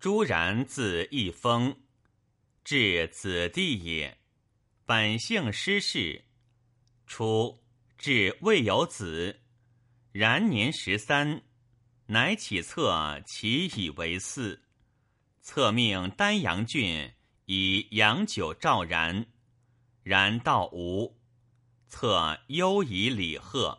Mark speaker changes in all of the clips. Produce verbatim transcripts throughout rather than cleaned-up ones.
Speaker 1: 朱然字义丰，至子弟也。本姓施氏。初，至未有子，然年十三，乃起册其以为嗣。册命丹阳郡以阳酒召然，然道无，册忧以礼贺。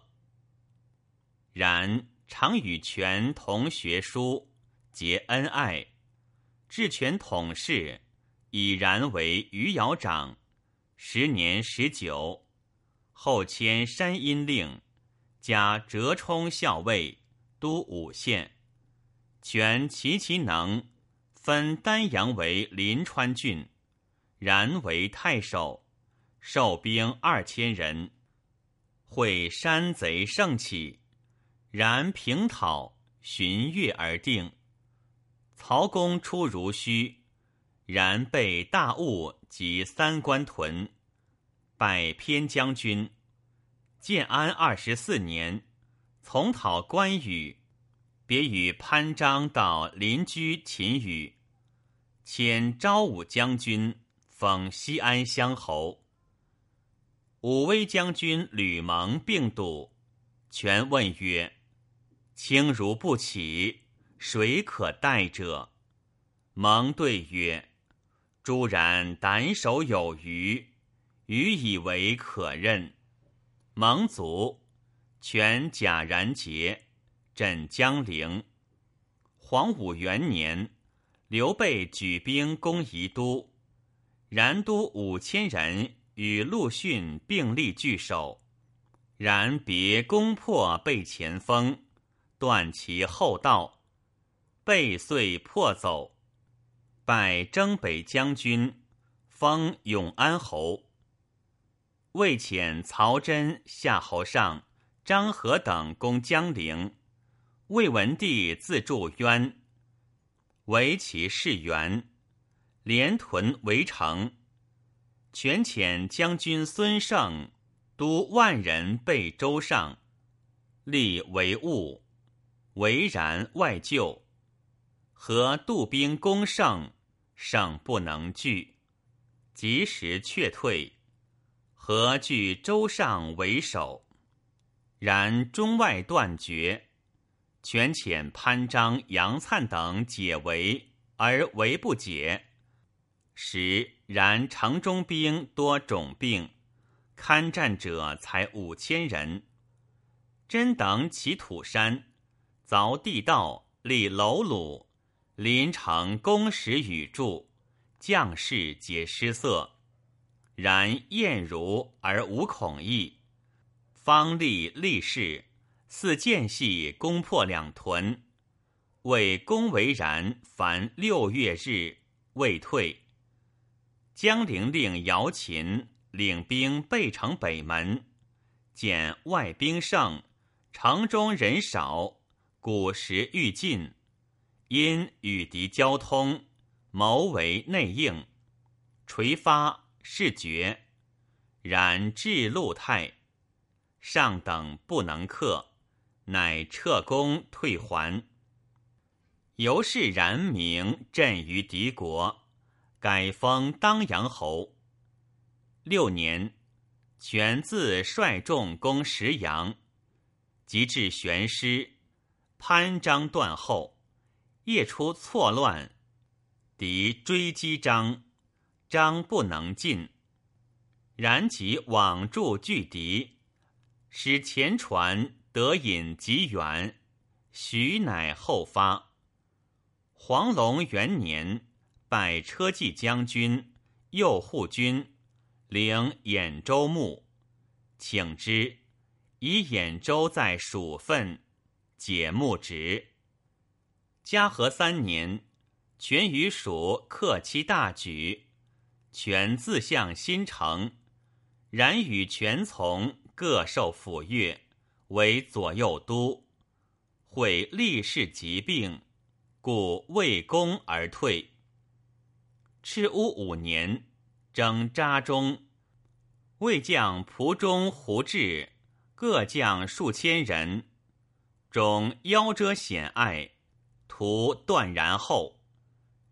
Speaker 1: 然常与权同学书，结恩爱。至权统事，以然为余姚长，时年十九。后迁山阴令，加折冲校尉，都五县。权齐其能，分丹阳为临川郡，然为太守，授兵二千人。会山贼盛起，然平讨，旬月而定。曹公出如须，然被大雾及三关屯，拜偏将军。建安二十四年，从讨关羽，别与潘璋到邻居秦羽，迁昭武将军，封西安乡侯。武威将军吕蒙病笃，权问曰：轻如不起，谁可代者？蒙对曰：朱然胆守有余，余以为可任。蒙卒，权假然节，镇江陵。黄武元年，刘备举兵攻宜都，然都五千人与陆逊并立据守，然别攻破备前锋，断其后道，备遂破走。拜征北将军，封永安侯。魏遣曹真、夏侯尚、张合等攻江陵，魏文帝自助渊，为其士元，连屯围城。权遣将军孙胜督万人备州上，立为务，为然外救。和渡兵攻胜，胜不能拒，及时却退。和据州上为守，然中外断绝。权遣潘璋、杨粲等解围，而围不解。时然城中兵多种病，堪战者才五千人。真等起土山，凿地道，立楼橹，临城攻石与筑，将士皆失色。然厌如而无恐异，方立立誓，似间隙攻破两屯，为攻为然，凡六月日未退。江陵令姚秦领兵备城北门，见外兵盛，城中人少，谷食欲尽，因与敌交通，谋为内应，垂发是绝，然至陆太，上等不能克，乃撤弓退还。由是然名震于敌国，改封当阳侯。六年，权自率众攻石阳，及至玄师，潘璋断后，夜出错乱，敌追击张，张不能进，然即往助拒敌，使前船得引极远，徐乃后发。黄龙元年，拜车骑将军、右护军，领兖州牧，请之，以兖州在蜀分，解牧职。嘉禾三年，权于蜀克期大举，权自向新城，然与权从各受抚越，为左右都。会立氏疾病，故未攻而退。赤乌五年，征扎中，魏将蒲中、胡志各将数千人，中夭折险隘，图断然后。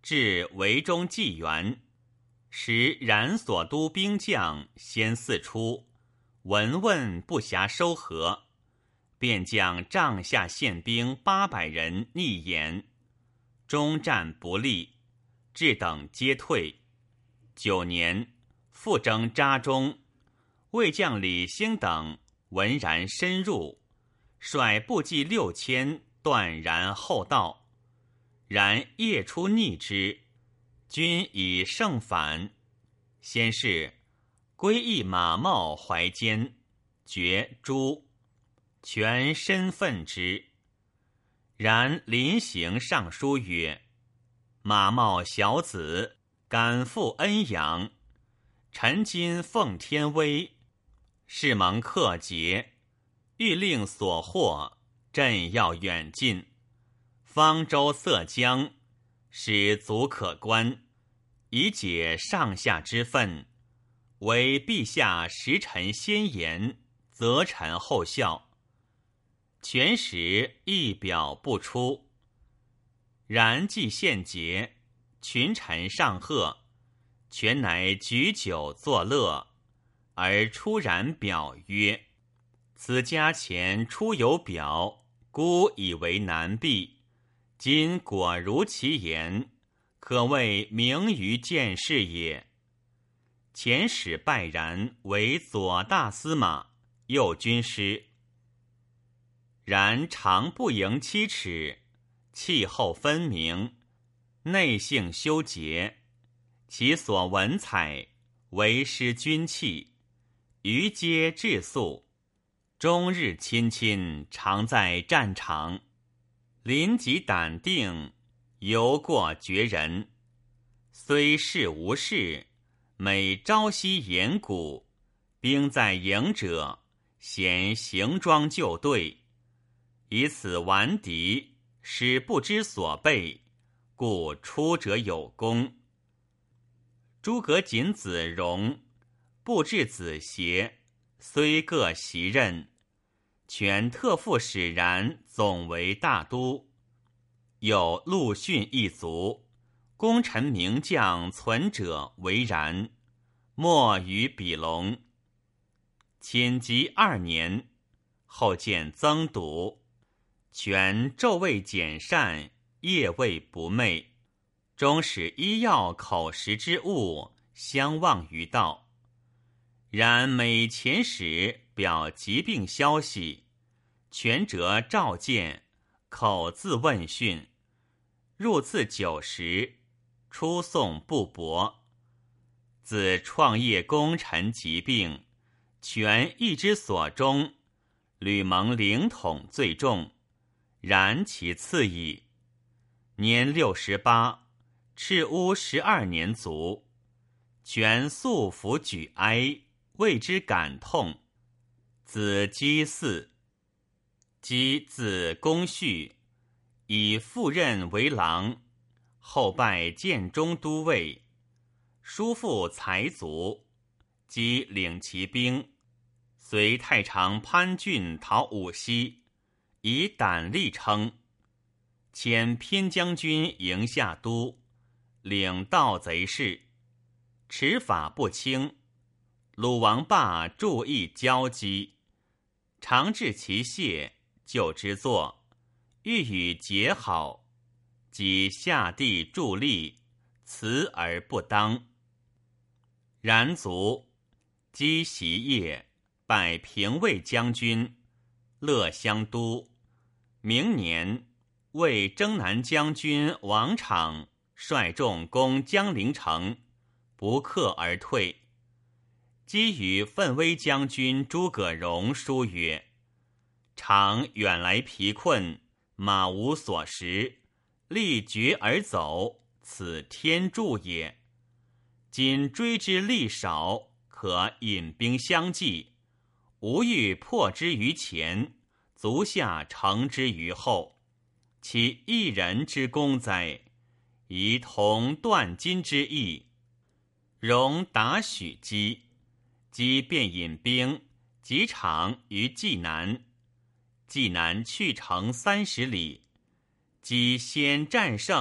Speaker 1: 至围中纪元，时冉所督兵将先四出，闻问不暇收合，便将帐下献兵八百人逆延，终战不利，至等皆退。九年，复征扎中，魏将李兴等闻然深入，率部骑六千断然后道，然夜出逆之，军以胜反。先是归义马茂怀坚，决诛，全身愤之。然临行上书曰：马茂小子，感负恩养，臣今奉天威，誓蒙克节，欲令所获，朕要远近。方舟塞江，使足可观，以解上下之愤。唯陛下时臣先言，则臣后效。全时一表不出，然既献节，群臣上贺，全乃举酒作乐，而出然表曰：此家前出有表，孤以为难避，今果如其言，可谓明于见事也。遣使拜然为左大司马、右军师。然常不盈七尺，气候分明，内性修洁，其所文采，为师军器，余皆质素，终日亲亲，常在战场，临急胆定，犹过绝人。虽事无事，每朝夕严鼓，兵在营者，咸行装就队，以此顽敌，使不知所备，故出者有功。诸葛瑾子荣、布置子协，虽各袭任，权特副使然总为大都。有陆逊一族，功臣名将存者为然，没于比龙。寝疾二年，后见曾笃，权昼未减膳，夜未不寐，终使医药口食之物相忘于道。然每遣使表疾病消息，权辄召见，口自问讯，入赐酒食，出送不薄。自创业功臣疾病，权一之所终，吕蒙领统最重，然其次矣。年六十八，赤乌十二年卒。权素服举哀，为之感痛。子姬嗣。姬字公绪，以父任为郎，后拜建中都尉。叔父才足，姬领其兵，随太常潘俊讨武西，以胆力称。遣偏将军迎下都，领盗贼事，持法不清。鲁王霸注意交击，常治其谢，就之作，欲与结好，即下地助力，辞而不当。然卒，姬袭业，拜平魏将军，乐乡都。明年，为征南将军王昶率众攻江陵城，不克而退。姬与奋威将军诸葛荣书曰：常远来疲困，马无所食，力绝而走，此天助也。今追之力少，可引兵相继，吾欲破之于前，足下乘之于后，其一人之功哉？宜同断金之意。荣答许姬，姬便引兵及场于济南。济南去城三十里，姬先战胜，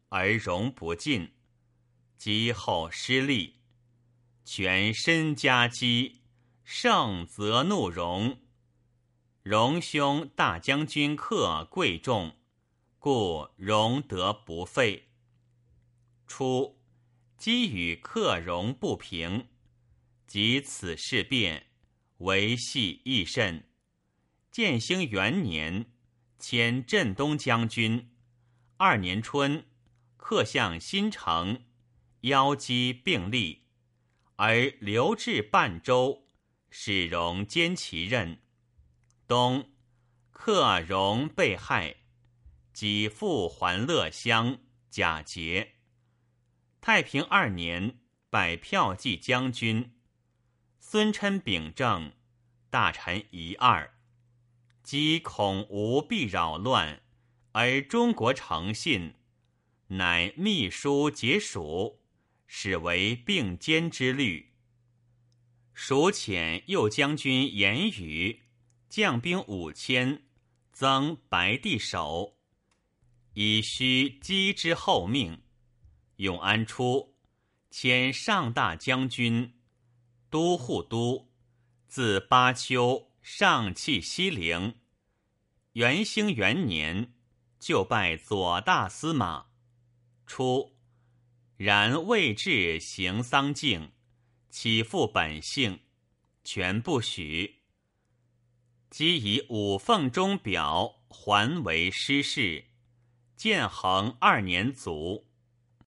Speaker 1: 而荣不尽，积后失利，全身夹击，胜则怒荣。荣兄大将军克贵重，故荣得不废。初，积与克荣不平，及此事变，维系益甚。建兴元年，迁镇东将军。二年春，克向新城，邀击并立，而留至半州，使荣兼其任。冬，克荣被害，己复还乐乡，假节。太平二年，拜骠骑将军。孙琛秉政，大臣一二。积恐无必扰乱，而中国诚信，乃密书结蜀，始为并肩之虑。蜀遣右将军严羽，将兵五千，增白帝守，以须击之后命。永安初，迁上大将军、都护都，自巴丘上弃西陵。元兴元年，就拜左大司马。初，然未至行丧敬，起复本姓，全不许。即以五凤钟表还为师事，建恒二年卒。